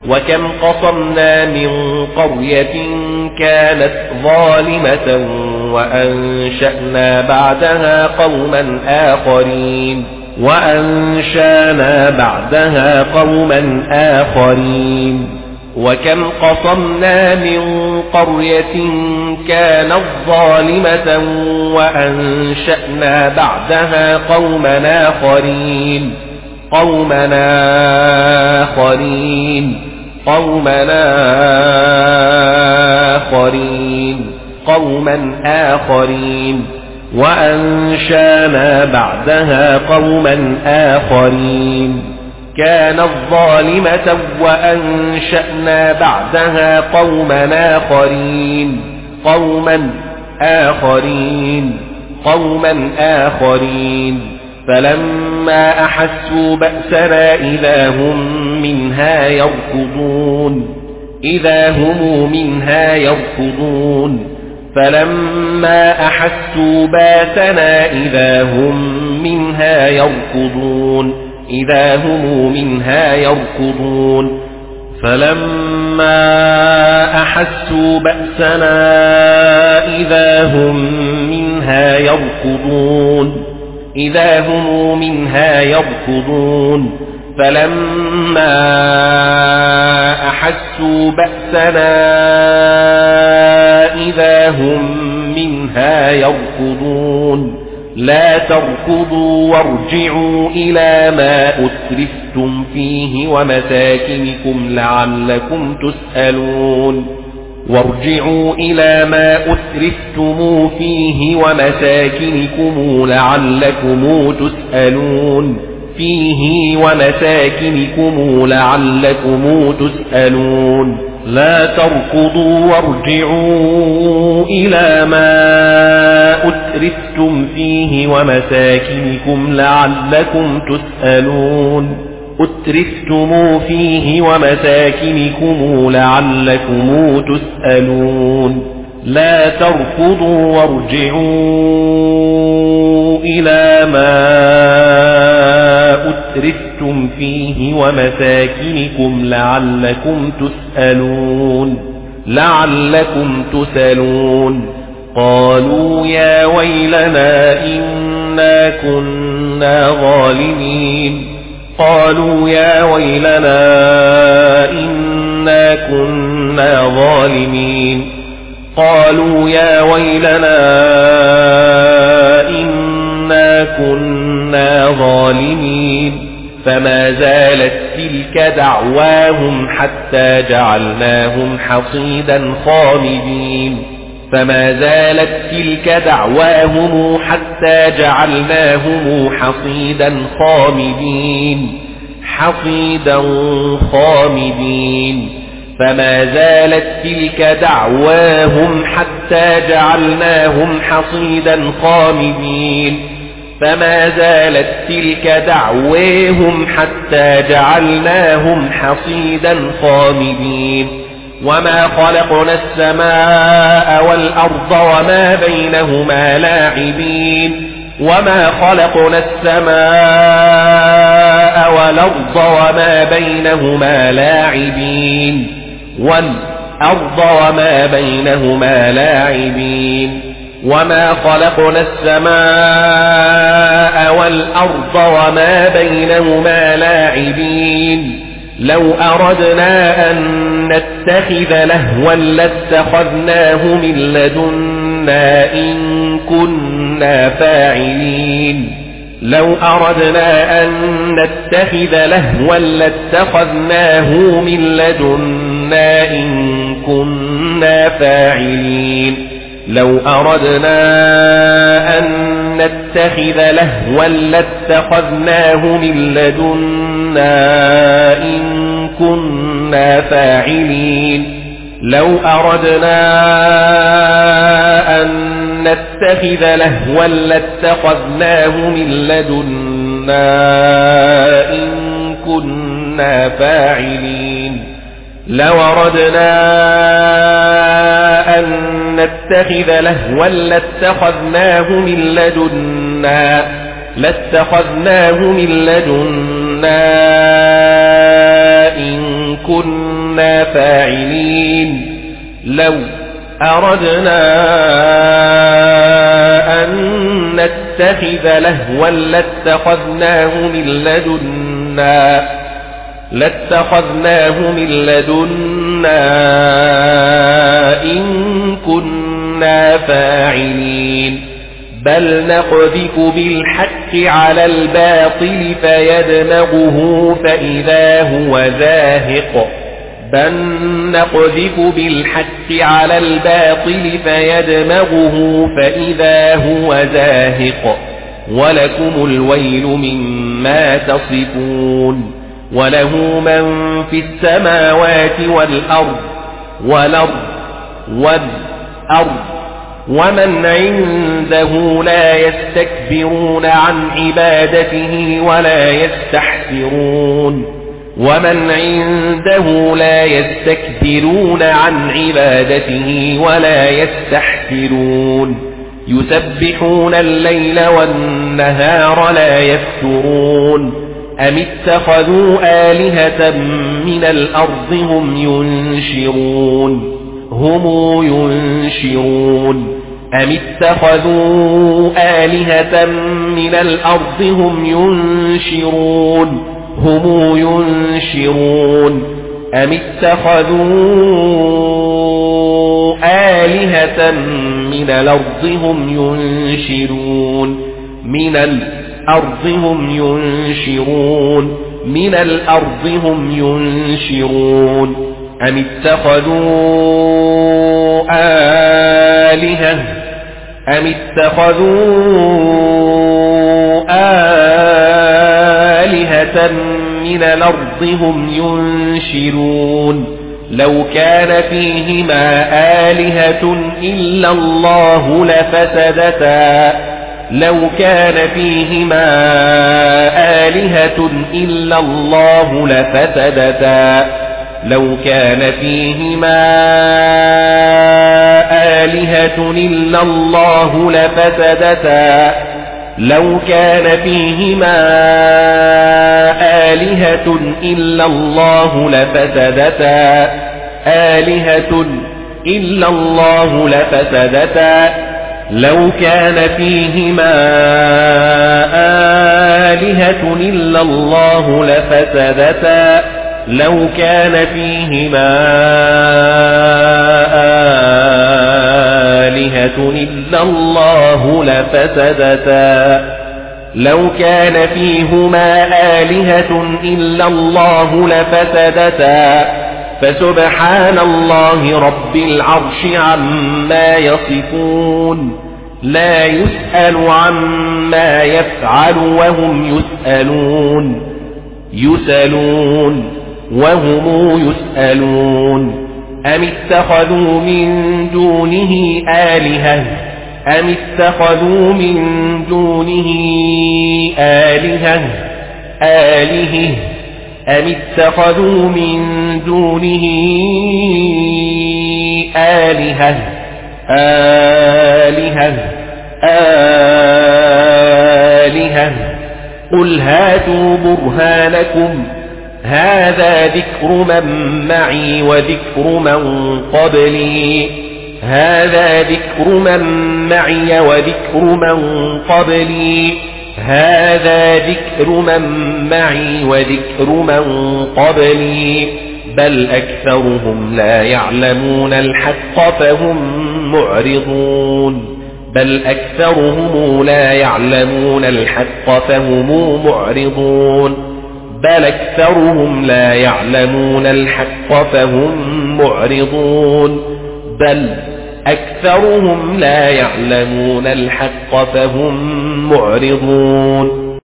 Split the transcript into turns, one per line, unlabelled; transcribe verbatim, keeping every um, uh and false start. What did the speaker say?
وكم قصمنا من قرية كانت ظالمة وأنشأنا بعدها قوما آخرين وأنشأنا بعدها قوما آخرين وكم قصمنا من قرية كانت ظالمة وأنشأنا بعدها قوما آخرين قوما آخرين قوما آخرين قوما آخرين وأنشأنا بعدها قوما آخرين كانت ظالمة وأنشأنا بعدها قوما آخرين قوما آخرين قوما آخرين فلما أحسوا بأسنا إذا هم منها يركضون إذا هم منها يركضون فلما أحسوا بأسنا إذا هم منها يركضون إذا هم منها يركضون فلما أحسوا بأسنا إذا هم منها يركضون إذا هم منها يركضون فلما أحسوا بأسنا إذا هم منها يركضون لا تركضوا وارجعوا إلى ما أسرفتم فيه ومساكنكم لعلكم تسألون وارجعوا إلى ما أسرفتم فيه ومساكنكم لعلكم تسألون فيه ومساكنكم لعلكم تسألون لا تركضوا وارجعوا إلى ما أسرفتم فيه ومساكنكم لعلكم تسألون أترفتم فيه ومساكنكم لعلكم تسألون لا تركضوا وارجعوا إلى ما أترفتم فيه ومساكنكم لعلكم تسألون لعلكم تسألون قالوا يا ويلنا إنا كنا ظالمين قالوا يا ويلنا إنا كنا ظالمين قالوا يا ويلنا إنا كنا ظالمين فما زالت تلك دعواهم حتى جعلناهم حصيدا خامدين فما زالت تلك دعواهم حتى جعلناهم حصيدا خامدين حصيدا خامدين فما زالت تلك دعواهم حتى جعلناهم حصيدا خامدين فما زالت تلك دعواهم حتى جعلناهم حصيدا خامدين وما خلقنا السماء والأرض وما بينهما لاعبين وما خلقنا السماء والأرض وما بينهما لاعبين والأرض وما بينهما لاعبين وما خلقنا السماء والأرض وما بينهما لاعبين لو أردنا أن نتخذ لهوا لاتخذناه من لدنا إن كنا فاعلين لو أردنا أن نتخذ لهوا لاتخذناه من لدنا إن كنا فاعلين لو أردنا أن نتخذ لهوا لاتخذناه من لدنا إن كنا فاعلين لو أردنا أن نتخذ لهوا لاتخذناه من لدنا إن كنا فاعلين لو أردنا أن نتخذ لهوا لاتخذناه من لدنا لاتخذناه من لدنا إن كنا فاعلين لو أردنا أن نتخذ لهوا لاتخذناه من لدنا لاتخذناه من لدنا إن كنا فاعلين بل نقذف بالحق على الباطل فيدمغه فإذا هو زاهق بل نقذف بالحق على الباطل فيدمغه فإذا هو زاهق ولكم الويل مما تصفون وله من في السماوات والأرض والأرض والأرض ومن عنده لا يستكبرون عن عبادته ولا يستحسرون ومن عنده لا يستكبرون عن عبادته ولا يستحسرون يسبحون الليل والنهار لا يفترون أم اتخذوا آلهة من الأرض هم ينشرون هم ينشرون أم اتخذوا آلهة من الأرض هم ينشرون هم ينشرون أم اتخذوا آلهة من الأرض هم ينشرون من الأرض هم ينشرون من الأرض هم ينشرون أم اتخذوا آلهة أم اتخذوا آلهة من الأرض هم ينشرون لو كان فيهما آلهة إلا الله لفسدتا لو كان فيهما آلهة إلا الله لفسدتا لو كان فيهما آلهة إلا الله لفسدتا لو كان فيهما آلهة إلا الله لفسدتا آلهة إلا الله لفسدتا لو كان فيهما آلهة إلا الله لفسدتا لو كان فيهما آلهة إلا الله لفسدتا لو كان فيهما آلهة إلا الله لفسدتا فسبحان الله رب العرش عما يصفون لا يسأل عما يفعل وهم يسألون يسألون وهم يسألون أم اتخذوا من دونه آلهة أم اتخذوا من دونه آلهة آلهة أم اتخذوا من دونه آلهة آلهة آلهة قل هاتوا برهانكم هذا ذكر من معي وذكر من قبلي هذا ذكر من معي وذكر من قبلي هذا ذكر من معي وذكر من قبلي بل أكثرهم لا يعلمون الحق فهم معرضون بل أكثرهم لا يعلمون الحق فهم معرضون بل أكثرهم لا يعلمون الحق فهم معرضون بل أكثرهم لا يعلمون الحق فهم معرضون